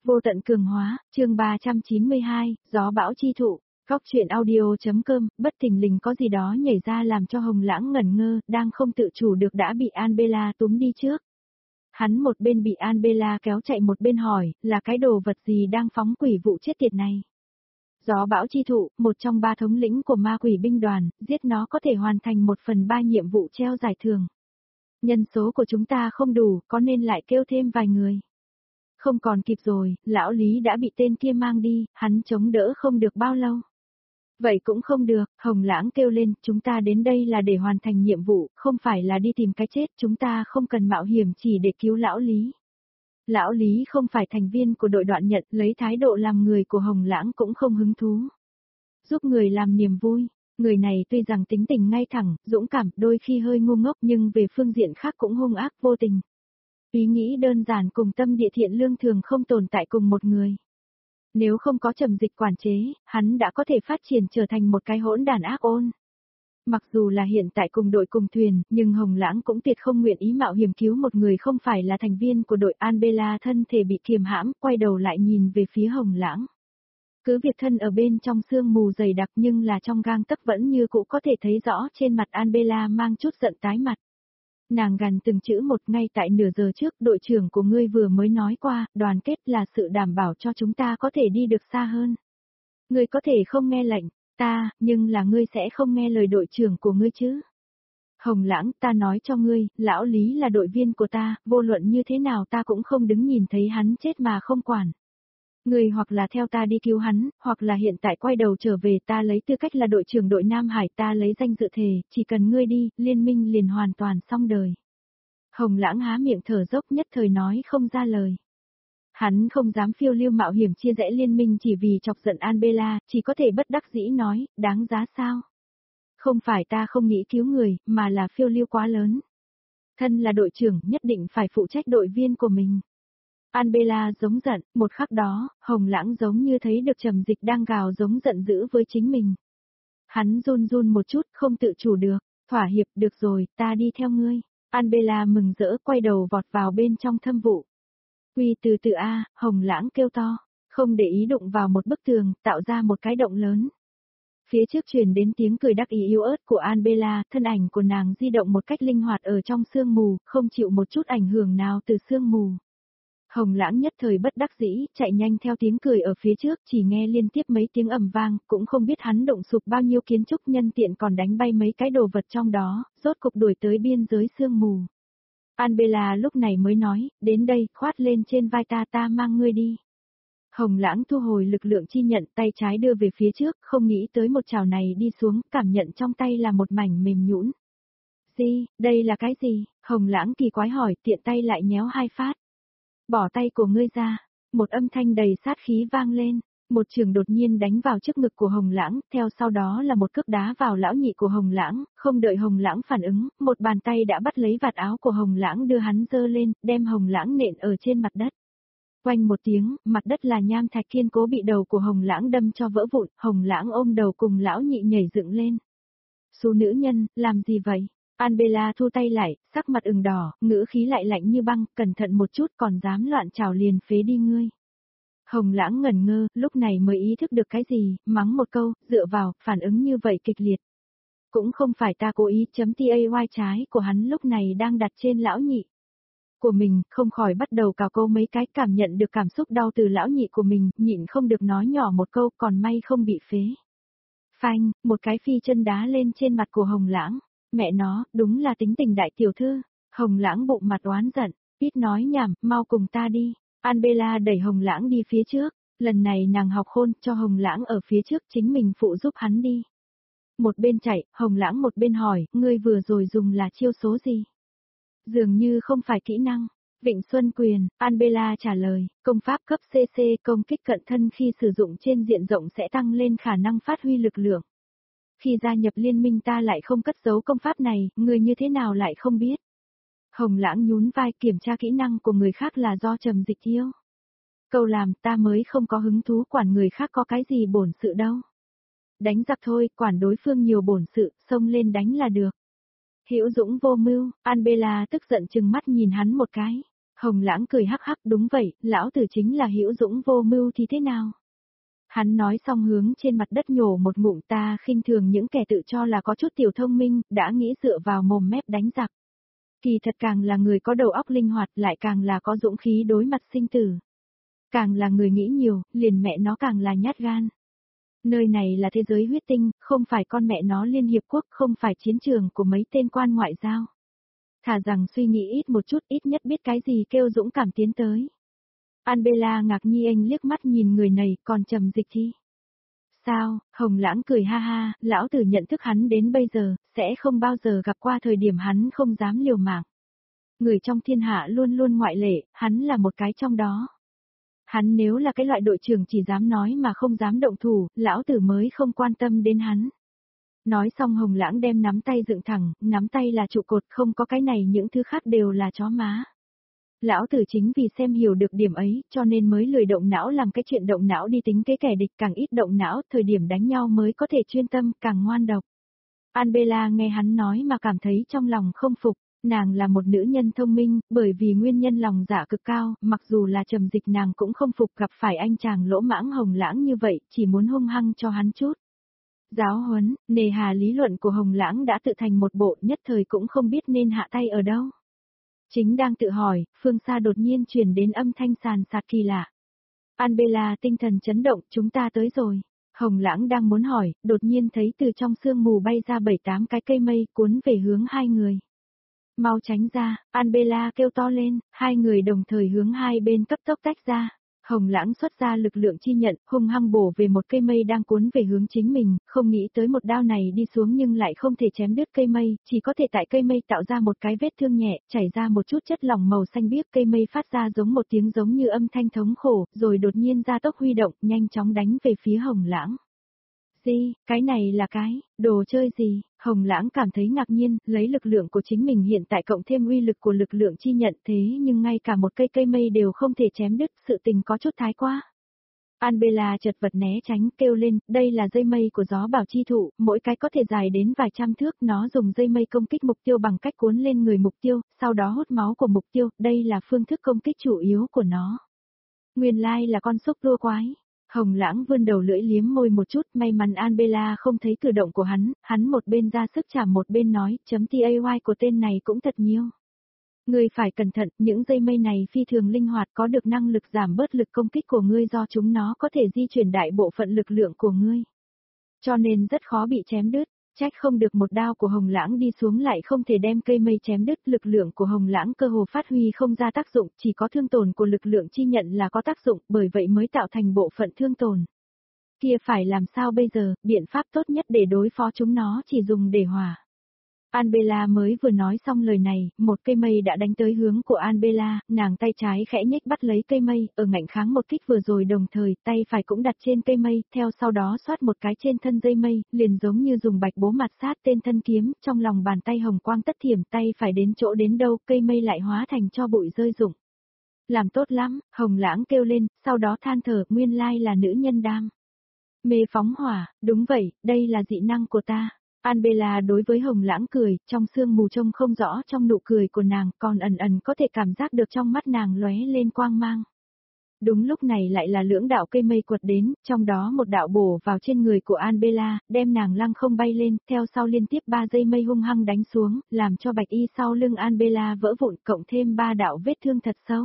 Vô tận cường hóa, chương 392, gió bão chi thụ, góc truyện audio.com, bất thình lình có gì đó nhảy ra làm cho Hồng Lãng ngẩn ngơ, đang không tự chủ được đã bị An-bê-la túm đi trước. Hắn một bên bị An-bê-la kéo chạy một bên hỏi, là cái đồ vật gì đang phóng quỷ vụ chết tiệt này? Gió bão chi thụ, một trong 3 thống lĩnh của ma quỷ binh đoàn, giết nó có thể hoàn thành 1/3 nhiệm vụ treo giải thưởng. Nhân số của chúng ta không đủ, có nên lại kêu thêm vài người? Không còn kịp rồi, lão Lý đã bị tên kia mang đi, hắn chống đỡ không được bao lâu. Vậy cũng không được, Hồng Lãng kêu lên, chúng ta đến đây là để hoàn thành nhiệm vụ, không phải là đi tìm cái chết, chúng ta không cần mạo hiểm chỉ để cứu lão Lý. Lão Lý không phải thành viên của đội Đoạn Nhận, lấy thái độ làm người của Hồng Lãng cũng không hứng thú. Giúp người làm niềm vui, người này tuy rằng tính tình ngay thẳng, dũng cảm, đôi khi hơi ngu ngốc nhưng về phương diện khác cũng hung ác vô tình. Ý nghĩ đơn giản cùng tâm địa thiện lương thường không tồn tại cùng một người. Nếu không có Trầm Dịch quản chế, hắn đã có thể phát triển trở thành một cái hỗn đản ác ôn. Mặc dù là hiện tại cùng đội cùng thuyền, nhưng Hồng Lãng cũng tuyệt không nguyện ý mạo hiểm cứu một người không phải là thành viên của đội. An-bê-la thân thể bị kiềm hãm, quay đầu lại nhìn về phía Hồng Lãng. Cứ việc thân ở bên trong sương mù dày đặc nhưng là trong gang tấc vẫn như cũ có thể thấy rõ trên mặt An-bê-la mang chút giận tái mặt. Nàng gằn từng chữ một, ngay tại nửa giờ trước, đội trưởng của ngươi vừa mới nói qua, đoàn kết là sự đảm bảo cho chúng ta có thể đi được xa hơn. Ngươi có thể không nghe lệnh, ta, nhưng là ngươi sẽ không nghe lời đội trưởng của ngươi chứ. Hồng Lãng, ta nói cho ngươi, lão Lý là đội viên của ta, vô luận như thế nào ta cũng không đứng nhìn thấy hắn chết mà không quản. Ngươi hoặc là theo ta đi cứu hắn, hoặc là hiện tại quay đầu trở về, ta lấy tư cách là đội trưởng đội Nam Hải, ta lấy danh dự thề, chỉ cần ngươi đi, liên minh liền hoàn toàn xong đời. Hồng Lãng há miệng thở dốc nhất thời nói không ra lời. Hắn không dám phiêu lưu mạo hiểm chia rẽ liên minh chỉ vì chọc giận An-bê-la, chỉ có thể bất đắc dĩ nói, đáng giá sao? Không phải ta không nghĩ cứu người, mà là phiêu lưu quá lớn. Thân là đội trưởng, nhất định phải phụ trách đội viên của mình. An-bê-la giống giận, một khắc đó, Hồng Lãng giống như thấy được Trầm Dịch đang gào giống giận dữ với chính mình. Hắn run run một chút, không tự chủ được, thỏa hiệp, được rồi, ta đi theo ngươi. An-bê-la mừng rỡ quay đầu vọt vào bên trong thâm vụ. Quy từ từ A, Hồng Lãng kêu to, không để ý đụng vào một bức tường, tạo ra một cái động lớn. Phía trước truyền đến tiếng cười đắc ý yếu ớt của An-bê-la, thân ảnh của nàng di động một cách linh hoạt ở trong sương mù, không chịu một chút ảnh hưởng nào từ sương mù. Hồng Lãng nhất thời bất đắc dĩ, chạy nhanh theo tiếng cười ở phía trước, chỉ nghe liên tiếp mấy tiếng ầm vang, cũng không biết hắn động sụp bao nhiêu kiến trúc, nhân tiện còn đánh bay mấy cái đồ vật trong đó, rốt cục đuổi tới biên giới sương mù. An-bê-la lúc này mới nói, đến đây, khoát lên trên vai ta, ta mang ngươi đi. Hồng Lãng thu hồi lực lượng chi nhận, tay trái đưa về phía trước, không nghĩ tới một chảo này đi xuống, cảm nhận trong tay là một mảnh mềm nhũn. Gì, đây là cái gì? Hồng Lãng kỳ quái hỏi, tiện tay lại nhéo 2 phát. Bỏ tay của ngươi ra, một âm thanh đầy sát khí vang lên, một trường đột nhiên đánh vào trước ngực của Hồng Lãng, theo sau đó là một cước đá vào lão nhị của Hồng Lãng, không đợi Hồng Lãng phản ứng, một bàn tay đã bắt lấy vạt áo của Hồng Lãng đưa hắn giơ lên, đem Hồng Lãng nện ở trên mặt đất. Oanh một tiếng, mặt đất là nham thạch kiên cố bị đầu của Hồng Lãng đâm cho vỡ vụn, Hồng Lãng ôm đầu cùng lão nhị nhảy dựng lên. Xú nữ nhân, làm gì vậy? An-bê-la thu tay lại, sắc mặt ửng đỏ, ngữ khí lại lạnh như băng, cẩn thận một chút còn dám loạn trảo liền phế đi ngươi. Hồng Lãng ngẩn ngơ, lúc này mới ý thức được cái gì, mắng một câu, dựa vào, phản ứng như vậy kịch liệt. Cũng không phải ta cố ý, tay trái của hắn lúc này đang đặt trên lão nhị của mình, không khỏi bắt đầu cào câu mấy cái, cảm nhận được cảm xúc đau từ lão nhị của mình, nhịn không được nói nhỏ một câu, còn may không bị phế. Phanh, một cái phi chân đá lên trên mặt của Hồng Lãng. Mẹ nó, đúng là tính tình đại tiểu thư. Hồng Lãng bụng mặt oán giận, ít nói nhảm, mau cùng ta đi. An-bê-la đẩy Hồng Lãng đi phía trước, lần này nàng học khôn, cho Hồng Lãng ở phía trước, chính mình phụ giúp hắn đi. Một bên chạy, Hồng Lãng một bên hỏi, ngươi vừa rồi dùng là chiêu số gì? Dường như không phải kỹ năng. Vịnh Xuân Quyền, An-bê-la trả lời, công pháp cấp CC công kích cận thân khi sử dụng trên diện rộng sẽ tăng lên khả năng phát huy lực lượng. Khi gia nhập liên minh ta lại không cất giấu công pháp này, người như thế nào lại không biết? Hồng Lãng nhún vai, kiểm tra kỹ năng của người khác là do Trầm Dịch yêu. Câu làm, ta mới không có hứng thú quản người khác có cái gì bổn sự đâu. Đánh giặc thôi, quản đối phương nhiều bổn sự, xông lên đánh là được. Hữu dũng vô mưu, An-bê-la tức giận chừng mắt nhìn hắn một cái. Hồng Lãng cười hắc hắc, đúng vậy, lão tử chính là hữu dũng vô mưu thì thế nào? Hắn nói xong hướng trên mặt đất nhổ một ngụm, ta khinh thường những kẻ tự cho là có chút tiểu thông minh, đã nghĩ dựa vào mồm mép đánh giặc. Kỳ thật càng là người có đầu óc linh hoạt lại càng là có dũng khí đối mặt sinh tử. Càng là người nghĩ nhiều, liền mẹ nó càng là nhát gan. Nơi này là thế giới huyết tinh, không phải con mẹ nó Liên Hiệp Quốc, không phải chiến trường của mấy tên quan ngoại giao. Thà rằng suy nghĩ ít một chút, ít nhất biết cái gì kêu dũng cảm tiến tới. An-bê-la ngạc nhiên liếc mắt nhìn người này, còn Trầm Dịch Chi. Sao? Hồng Lãng cười ha ha, lão tử nhận thức hắn đến bây giờ, sẽ không bao giờ gặp qua thời điểm hắn không dám liều mạng. Người trong thiên hạ luôn luôn ngoại lệ, hắn là một cái trong đó. Hắn nếu là cái loại đội trưởng chỉ dám nói mà không dám động thủ, lão tử mới không quan tâm đến hắn. Nói xong Hồng Lãng đem nắm tay dựng thẳng, nắm tay là trụ cột, không có cái này những thứ khác đều là chó má. Lão tử chính vì xem hiểu được điểm ấy, cho nên mới lười động não làm cái chuyện động não đi tính cái kẻ địch, càng ít động não, thời điểm đánh nhau mới có thể chuyên tâm, càng ngoan độc. An-bê-la nghe hắn nói mà cảm thấy trong lòng không phục, nàng là một nữ nhân thông minh, bởi vì nguyên nhân lòng dạ cực cao, mặc dù là Trầm Dịch nàng cũng không phục gặp phải anh chàng lỗ mãng Hồng Lãng như vậy, chỉ muốn hung hăng cho hắn chút. Giáo huấn, nề hà lý luận của Hồng Lãng đã tự thành một bộ, nhất thời cũng không biết nên hạ tay ở đâu. Chính đang tự hỏi, phương xa đột nhiên truyền đến âm thanh sàn sạt kỳ lạ. An-bê-la tinh thần chấn động, chúng ta tới rồi. Hồng Lãng đang muốn hỏi, đột nhiên thấy từ trong sương mù bay ra 7-8 cái cây mây cuốn về hướng hai người. Mau tránh ra, An-bê-la kêu to lên, hai người đồng thời hướng hai bên cấp tốc tách ra. Hồng Lãng xuất ra lực lượng chi nhận, hung hăng bổ về một cây mây đang cuốn về hướng chính mình, không nghĩ tới một đao này đi xuống nhưng lại không thể chém đứt cây mây, chỉ có thể tại cây mây tạo ra một cái vết thương nhẹ, chảy ra một chút chất lỏng màu xanh biếc, cây mây phát ra giống một tiếng giống như âm thanh thống khổ, rồi đột nhiên ra tốc huy động, nhanh chóng đánh về phía Hồng Lãng. Gì, cái này là cái, đồ chơi gì? Hồng Lãng cảm thấy ngạc nhiên, lấy lực lượng của chính mình hiện tại cộng thêm uy lực của lực lượng chi nhận thế nhưng ngay cả một cây mây đều không thể chém đứt, sự tình có chút thái quá. An-bê-la chật vật né tránh, kêu lên, đây là dây mây của gió bảo chi thụ, mỗi cái có thể dài đến vài trăm thước, nó dùng dây mây công kích mục tiêu bằng cách cuốn lên người mục tiêu, sau đó hút máu của mục tiêu, đây là phương thức công kích chủ yếu của nó. Nguyên lai là con xúc tua quái. Hồng Lãng vươn đầu lưỡi liếm môi một chút, may mắn An-bê-la không thấy cử động của hắn một bên ra sức chạm một bên nói, .tay của tên này cũng thật nhiều. Ngươi phải cẩn thận, những dây mây này phi thường linh hoạt có được năng lực giảm bớt lực công kích của ngươi do chúng nó có thể di chuyển đại bộ phận lực lượng của ngươi. Cho nên rất khó bị chém đứt. Trách không được một đao của Hồng Lãng đi xuống lại không thể đem cây mây chém đứt, lực lượng của Hồng Lãng cơ hồ phát huy không ra tác dụng, chỉ có thương tổn của lực lượng chi nhận là có tác dụng, bởi vậy mới tạo thành bộ phận thương tổn. Kia phải làm sao bây giờ, biện pháp tốt nhất để đối phó chúng nó chỉ dùng để hòa. An-bê-la mới vừa nói xong lời này, một cây mây đã đánh tới hướng của An-bê-la, nàng tay trái khẽ nhếch bắt lấy cây mây, ở ngạnh kháng một kích vừa rồi đồng thời, tay phải cũng đặt trên cây mây, theo sau đó xoát một cái trên thân dây mây, liền giống như dùng bạch bố mặt sát tên thân kiếm, trong lòng bàn tay hồng quang tất thiểm, tay phải đến chỗ đến đâu, cây mây lại hóa thành cho bụi rơi rụng. Làm tốt lắm, Hồng Lãng kêu lên, sau đó than thở, nguyên lai là nữ nhân đam. Mê phóng hỏa, đúng vậy, đây là dị năng của ta. An-bê-la đối với Hồng Lãng cười, trong sương mù trông không rõ trong nụ cười của nàng, còn ẩn ẩn có thể cảm giác được trong mắt nàng lóe lên quang mang. Đúng lúc này lại là lưỡng đạo cây mây quật đến, trong đó một đạo bổ vào trên người của An-bê-la, đem nàng lăng không bay lên, theo sau liên tiếp 3 dây mây hung hăng đánh xuống, làm cho bạch y sau lưng An-bê-la vỡ vụn, cộng thêm 3 đạo vết thương thật sâu.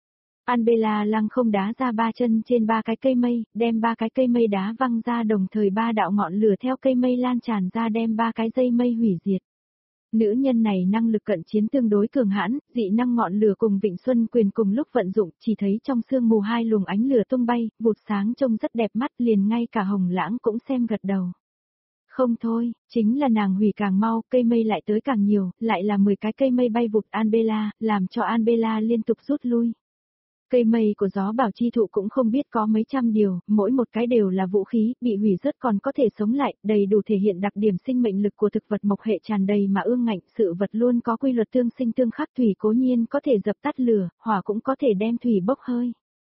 An-bê-la lăng không đá ra 3 chân trên 3 cái cây mây, đem 3 cái cây mây đá văng ra đồng thời 3 đạo ngọn lửa theo cây mây lan tràn ra đem 3 cái dây mây hủy diệt. Nữ nhân này năng lực cận chiến tương đối cường hãn, dị năng ngọn lửa cùng Vịnh Xuân Quyền cùng lúc vận dụng, chỉ thấy trong sương mù 2 luồng ánh lửa tung bay, vụt sáng trông rất đẹp mắt, liền ngay cả Hồng Lãng cũng xem gật đầu. Không thôi, chính là nàng hủy càng mau, cây mây lại tới càng nhiều, lại là 10 cái cây mây bay vụt An-bê-la, làm cho An-bê-la liên tục rút lui. Cây mây của gió bảo chi thụ cũng không biết có mấy trăm điều, mỗi một cái đều là vũ khí, bị hủy rớt còn có thể sống lại, đầy đủ thể hiện đặc điểm sinh mệnh lực của thực vật mộc hệ tràn đầy mà ương ngạnh, sự vật luôn có quy luật tương sinh tương khắc, thủy cố nhiên có thể dập tắt lửa, hỏa cũng có thể đem thủy bốc hơi.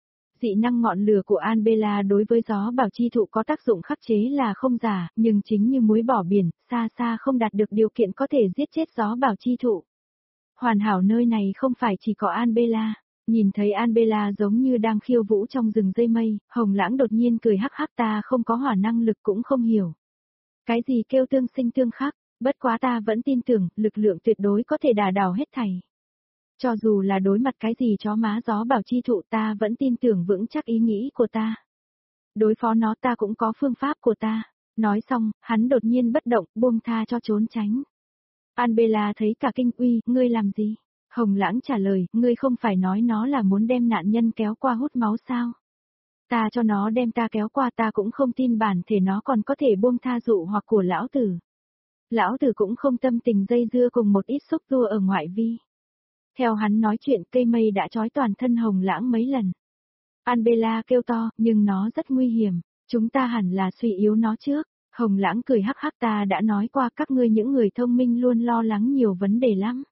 Dị năng ngọn lửa của An-bê-la đối với gió bảo chi thụ có tác dụng khắc chế là không giả, nhưng chính như muối bỏ biển, xa xa không đạt được điều kiện có thể giết chết gió bảo chi thụ. Hoàn hảo nơi này không phải chỉ có An-bê-la. Nhìn thấy An-bê-la giống như đang khiêu vũ trong rừng dây mây, Hồng Lãng đột nhiên cười hắc hắc ta không có hỏa năng lực cũng không hiểu. Cái gì kêu tương sinh tương khắc, bất quá ta vẫn tin tưởng lực lượng tuyệt đối có thể đả đảo hết thảy. Cho dù là đối mặt cái gì chó má gió bảo chi thụ ta vẫn tin tưởng vững chắc ý nghĩ của ta. Đối phó nó ta cũng có phương pháp của ta. Nói xong, hắn đột nhiên bất động, buông tha cho trốn tránh. An-bê-la thấy cả kinh uy, ngươi làm gì? Hồng Lãng trả lời, ngươi không phải nói nó là muốn đem nạn nhân kéo qua hút máu sao? Ta cho nó đem ta kéo qua ta cũng không tin bản thể nó còn có thể buông tha dụ hoặc của lão tử. Lão tử cũng không tâm tình dây dưa cùng một ít xúc tua ở ngoại vi. Theo hắn nói chuyện cây mây đã trói toàn thân Hồng Lãng mấy lần. An-bê-la kêu to, nhưng nó rất nguy hiểm, chúng ta hẳn là suy yếu nó trước. Hồng Lãng cười hắc hắc ta đã nói qua các ngươi những người thông minh luôn lo lắng nhiều vấn đề lắm.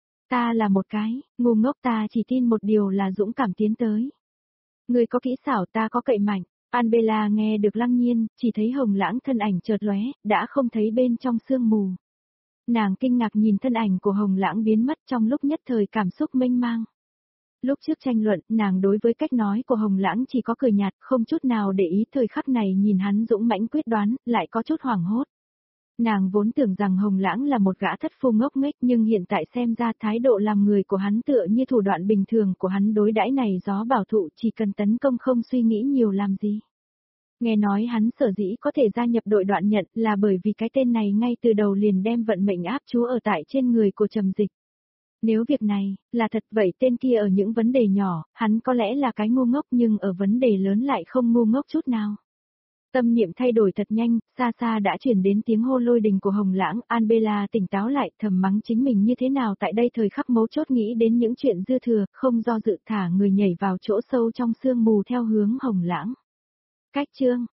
Ta là một cái, ngu ngốc ta chỉ tin một điều là dũng cảm tiến tới. Ngươi có kỹ xảo ta có cậy mạnh, An-bê-la nghe được Lăng Nhiên, chỉ thấy Hồng Lãng thân ảnh chợt lóe, đã không thấy bên trong sương mù. Nàng kinh ngạc nhìn thân ảnh của Hồng Lãng biến mất trong lúc nhất thời cảm xúc mênh mang. Lúc trước tranh luận, nàng đối với cách nói của Hồng Lãng chỉ có cười nhạt, không chút nào để ý thời khắc này nhìn hắn dũng mãnh quyết đoán, lại có chút hoảng hốt. Nàng vốn tưởng rằng Hồng Lãng là một gã thất phu ngốc nghếch nhưng hiện tại xem ra thái độ làm người của hắn tựa như thủ đoạn bình thường của hắn đối đãi này gió bảo thụ chỉ cần tấn công không suy nghĩ nhiều làm gì. Nghe nói hắn sở dĩ có thể gia nhập đội đoạn nhận là bởi vì cái tên này ngay từ đầu liền đem vận mệnh áp chúa ở tại trên người của Trầm Dịch. Nếu việc này là thật vậy tên kia ở những vấn đề nhỏ, hắn có lẽ là cái ngu ngốc nhưng ở vấn đề lớn lại không ngu ngốc chút nào. Tâm niệm thay đổi thật nhanh, xa xa đã chuyển đến tiếng hô lôi đình của Hồng Lãng, An-bê-la tỉnh táo lại, thầm mắng chính mình như thế nào tại đây thời khắc mấu chốt nghĩ đến những chuyện dư thừa, không do dự thả người nhảy vào chỗ sâu trong sương mù theo hướng Hồng Lãng. Cách chương